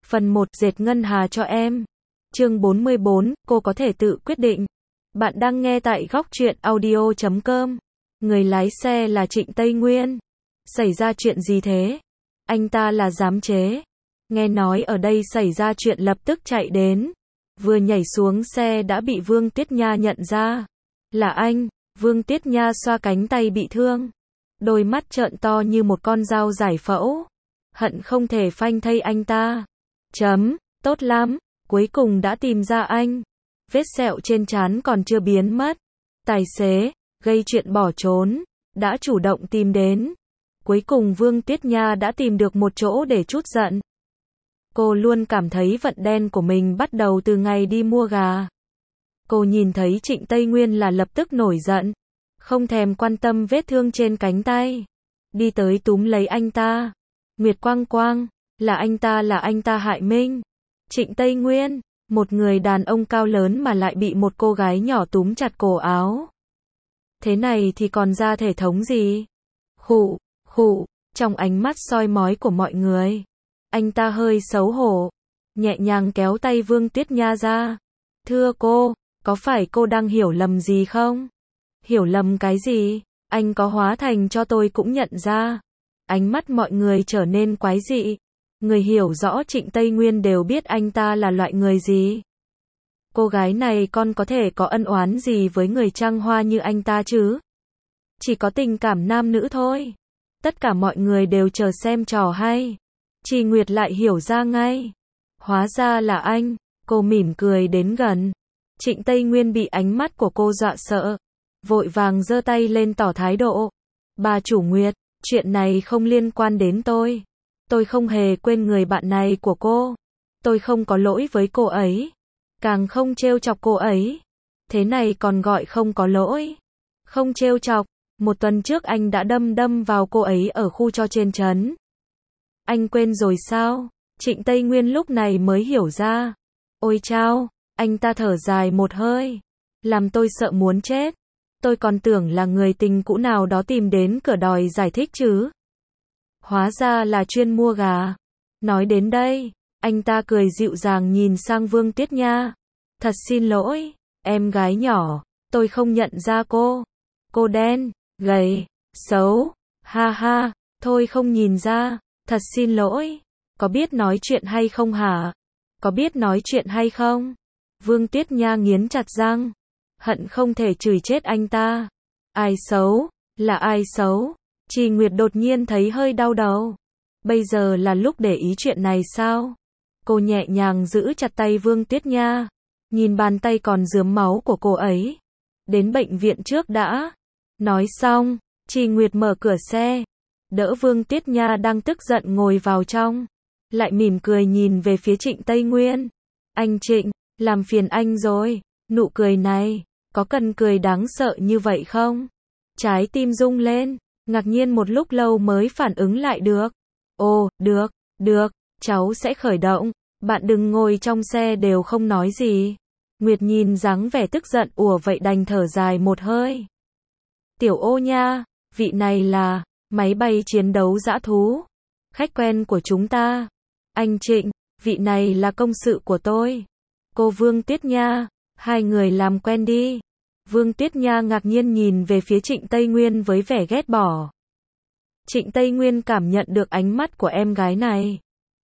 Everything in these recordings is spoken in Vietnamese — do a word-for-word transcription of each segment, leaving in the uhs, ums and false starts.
Phần một, dệt ngân hà cho em. Chương bốn mươi bốn, cô có thể tự quyết định. Bạn đang nghe tại góc truyện audio chấm com. Người lái xe là Trịnh Tây Nguyên. Xảy ra chuyện gì thế? Anh ta là giám chế. Nghe nói ở đây xảy ra chuyện lập tức chạy đến. Vừa nhảy xuống xe đã bị Vương Tiết Nha nhận ra. Là anh. Vương Tiết Nha xoa cánh tay bị thương. Đôi mắt trợn to như một con dao giải phẫu. Hận không thể phanh thây anh ta. Chấm, tốt lắm, cuối cùng đã tìm ra anh. Vết sẹo trên trán còn chưa biến mất. Tài xế, gây chuyện bỏ trốn, đã chủ động tìm đến. Cuối cùng Vương Tiết Nha đã tìm được một chỗ để trút giận. Cô luôn cảm thấy vận đen của mình bắt đầu từ ngày đi mua gà. Cô nhìn thấy Trịnh Tây Nguyên là lập tức nổi giận. Không thèm quan tâm vết thương trên cánh tay. Đi tới túm lấy anh ta. Nguyệt Quang Quang, là anh ta là anh ta hại Minh. Trịnh Tây Nguyên, một người đàn ông cao lớn mà lại bị một cô gái nhỏ túm chặt cổ áo. Thế này thì còn ra thể thống gì? Khụ, khụ, trong ánh mắt soi mói của mọi người. Anh ta hơi xấu hổ, nhẹ nhàng kéo tay Vương Tiết Nha ra. Thưa cô, có phải cô đang hiểu lầm gì không? Hiểu lầm cái gì? Anh có hóa thành cho tôi cũng nhận ra. Ánh mắt mọi người trở nên quái dị. Người hiểu rõ Trịnh Tây Nguyên đều biết anh ta là loại người gì. Cô gái này con có thể có ân oán gì với người trăng hoa như anh ta chứ? Chỉ có tình cảm nam nữ thôi. Tất cả mọi người đều chờ xem trò hay. Trì Nguyệt lại hiểu ra ngay. Hóa ra là anh. Cô mỉm cười đến gần. Trịnh Tây Nguyên bị ánh mắt của cô dọa sợ. Vội vàng giơ tay lên tỏ thái độ. Bà chủ Nguyệt, chuyện này không liên quan đến tôi. Tôi không hề quên người bạn này của cô. Tôi không có lỗi với cô ấy. Càng không trêu chọc cô ấy. Thế này còn gọi không có lỗi. Không trêu chọc. Một tuần trước anh đã đâm đâm vào cô ấy ở khu cho trên trấn. Anh quên rồi sao? Trịnh Tây Nguyên lúc này mới hiểu ra. Ôi chao, anh ta thở dài một hơi. Làm tôi sợ muốn chết. Tôi còn tưởng là người tình cũ nào đó tìm đến cửa đòi giải thích chứ. Hóa ra là chuyên mua gà. Nói đến đây, anh ta cười dịu dàng nhìn sang Vương Tiết Nha. Thật xin lỗi, em gái nhỏ, tôi không nhận ra cô. Cô đen, gầy, xấu, ha ha, thôi không nhìn ra, thật xin lỗi. Có biết nói chuyện hay không hả? Có biết nói chuyện hay không? Vương Tiết Nha nghiến chặt răng. Hận không thể chửi chết anh ta. Ai xấu? Là ai xấu? Trì Nguyệt đột nhiên thấy hơi đau đầu. Bây giờ là lúc để ý chuyện này sao? Cô nhẹ nhàng giữ chặt tay Vương Tiết Nha. Nhìn bàn tay còn rướm máu của cô ấy. Đến bệnh viện trước đã. Nói xong, Trì Nguyệt mở cửa xe. Đỡ Vương Tiết Nha đang tức giận ngồi vào trong. Lại mỉm cười nhìn về phía Trịnh Tây Nguyên. Anh Trịnh, làm phiền anh rồi. Nụ cười này, có cần cười đáng sợ như vậy không? Trái tim rung lên, ngạc nhiên một lúc lâu mới phản ứng lại được. Ồ, được, được, cháu sẽ khởi động, bạn đừng ngồi trong xe đều không nói gì. Nguyệt nhìn dáng vẻ tức giận ùa vậy đành thở dài một hơi. Tiểu Ô nha, vị này là máy bay chiến đấu dã thú. Khách quen của chúng ta. Anh Trịnh, vị này là công sự của tôi. Cô Vương Tiết Nha. Hai người làm quen đi. Vương Tiết Nha ngạc nhiên nhìn về phía Trịnh Tây Nguyên với vẻ ghét bỏ. Trịnh Tây Nguyên cảm nhận được ánh mắt của em gái này.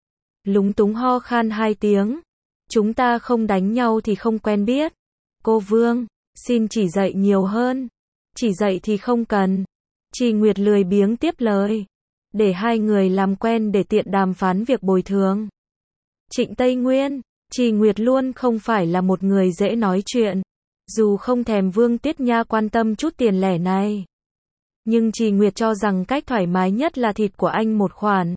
Lúng túng ho khan hai tiếng. Chúng ta không đánh nhau thì không quen biết. Cô Vương, xin chỉ dạy nhiều hơn. Chỉ dạy thì không cần. Trì Nguyệt lười biếng tiếp lời. Để hai người làm quen để tiện đàm phán việc bồi thường. Trịnh Tây Nguyên, Trì Nguyệt luôn không phải là một người dễ nói chuyện. Dù không thèm Vương Tiết Nha quan tâm chút tiền lẻ này. Nhưng Trì Nguyệt cho rằng cách thoải mái nhất là thịt của anh một khoản.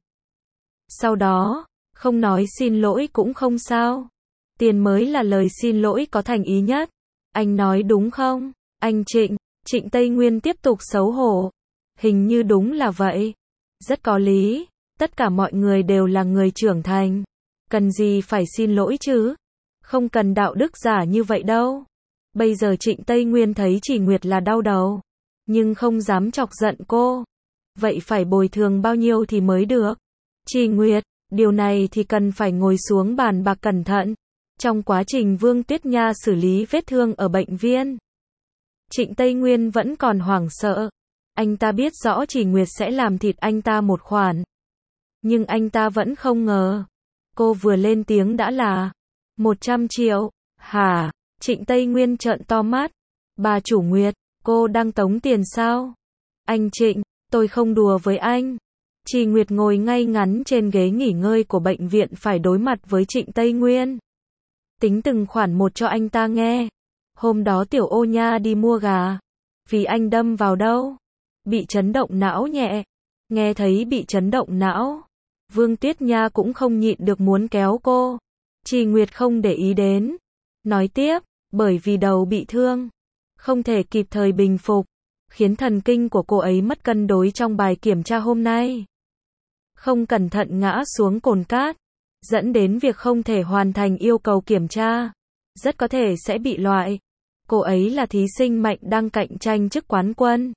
Sau đó, không nói xin lỗi cũng không sao. Tiền mới là lời xin lỗi có thành ý nhất. Anh nói đúng không? Anh Trịnh, Trịnh Tây Nguyên tiếp tục xấu hổ. Hình như đúng là vậy. Rất có lý. Tất cả mọi người đều là người trưởng thành. Cần gì phải xin lỗi chứ? Không cần đạo đức giả như vậy đâu. Bây giờ Trịnh Tây Nguyên thấy Trì Nguyệt là đau đầu. Nhưng không dám chọc giận cô. Vậy phải bồi thường bao nhiêu thì mới được? Trì Nguyệt, Điều này thì cần phải ngồi xuống bàn bạc cẩn thận. Trong quá trình Vương Tuyết Nha xử lý vết thương ở bệnh viện, Trịnh Tây Nguyên vẫn còn hoảng sợ. Anh ta biết rõ Trì Nguyệt sẽ làm thịt anh ta một khoản. Nhưng anh ta vẫn không ngờ. Cô vừa lên tiếng đã là một trăm triệu. Hả? Trịnh Tây Nguyên trợn to mắt. Bà chủ Nguyệt, cô đang tống tiền sao? Anh Trịnh, tôi không đùa với anh. Trì Nguyệt ngồi ngay ngắn trên ghế nghỉ ngơi của bệnh viện phải đối mặt với Trịnh Tây Nguyên. Tính từng khoản một cho anh ta nghe. Hôm đó Tiểu Ô Nha đi mua gà. Vì anh đâm vào đâu? Bị chấn động não nhẹ. Nghe thấy bị chấn động não, Vương Tuyết Nha cũng không nhịn được muốn kéo cô. Trì Nguyệt không để ý đến. Nói tiếp, bởi vì đầu bị thương, không thể kịp thời bình phục, khiến thần kinh của cô ấy mất cân đối trong bài kiểm tra hôm nay. Không cẩn thận ngã xuống cồn cát, dẫn đến việc không thể hoàn thành yêu cầu kiểm tra. Rất có thể sẽ bị loại. Cô ấy là thí sinh mạnh đang cạnh tranh chức quán quân.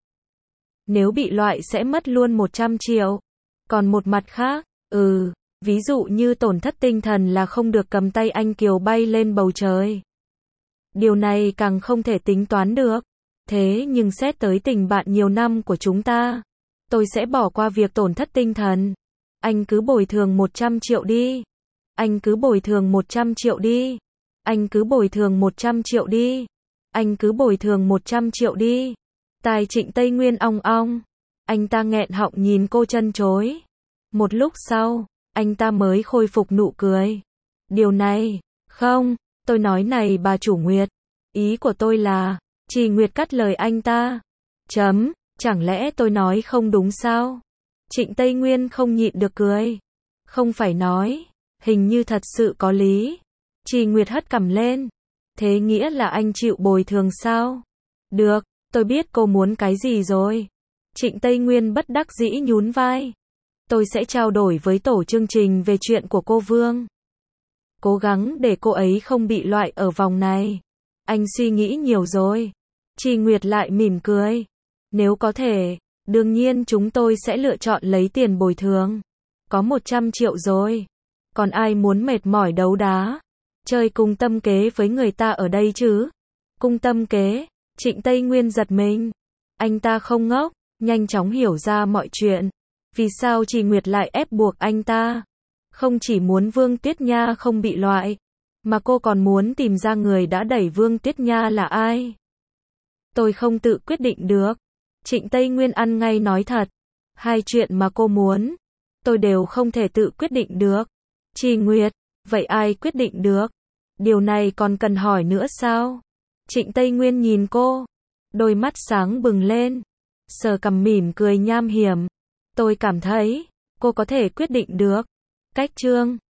Nếu bị loại sẽ mất luôn một trăm triệu. Còn một mặt khác, ừ, ví dụ như tổn thất tinh thần là không được cầm tay anh Kiều bay lên bầu trời. Điều này càng không thể tính toán được. Thế nhưng xét tới tình bạn nhiều năm của chúng ta, tôi sẽ bỏ qua việc tổn thất tinh thần. Anh cứ bồi thường một trăm triệu đi. Anh cứ bồi thường một trăm triệu đi. Anh cứ bồi thường một trăm triệu đi. Anh cứ bồi thường một trăm triệu đi. Tai Trịnh Tây Nguyên ong ong. Anh ta nghẹn họng nhìn cô chân chối. Một lúc sau, anh ta mới khôi phục nụ cười. Điều này, không, tôi nói này bà chủ Nguyệt. Ý của tôi là, Trì Nguyệt cắt lời anh ta. Chấm, chẳng lẽ tôi nói không đúng sao? Trịnh Tây Nguyên không nhịn được cười. Không phải nói, hình như thật sự có lý. Trì Nguyệt hất cằm lên. Thế nghĩa là anh chịu bồi thường sao? Được, tôi biết cô muốn cái gì rồi. Trịnh Tây Nguyên bất đắc dĩ nhún vai. Tôi sẽ trao đổi với tổ chương trình về chuyện của cô Vương. Cố gắng để cô ấy không bị loại ở vòng này. Anh suy nghĩ nhiều rồi. Trì Nguyệt lại mỉm cười. Nếu có thể, đương nhiên chúng tôi sẽ lựa chọn lấy tiền bồi thường. Có một trăm triệu rồi. Còn ai muốn mệt mỏi đấu đá? Chơi cung tâm kế với người ta ở đây chứ? Cung tâm kế? Trịnh Tây Nguyên giật mình. Anh ta không ngốc, nhanh chóng hiểu ra mọi chuyện. Vì sao Trì Nguyệt lại ép buộc anh ta? Không chỉ muốn Vương Tuyết Nha không bị loại, mà cô còn muốn tìm ra người đã đẩy Vương Tuyết Nha là ai. Tôi không tự quyết định được. Trịnh Tây Nguyên ăn ngay nói thật. Hai chuyện mà cô muốn, tôi đều không thể tự quyết định được. Trì Nguyệt, vậy ai quyết định được? Điều này còn cần hỏi nữa sao? Trịnh Tây Nguyên nhìn cô, đôi mắt sáng bừng lên, sờ cằm mỉm cười nham hiểm. Tôi cảm thấy, cô có thể quyết định được. Cách chương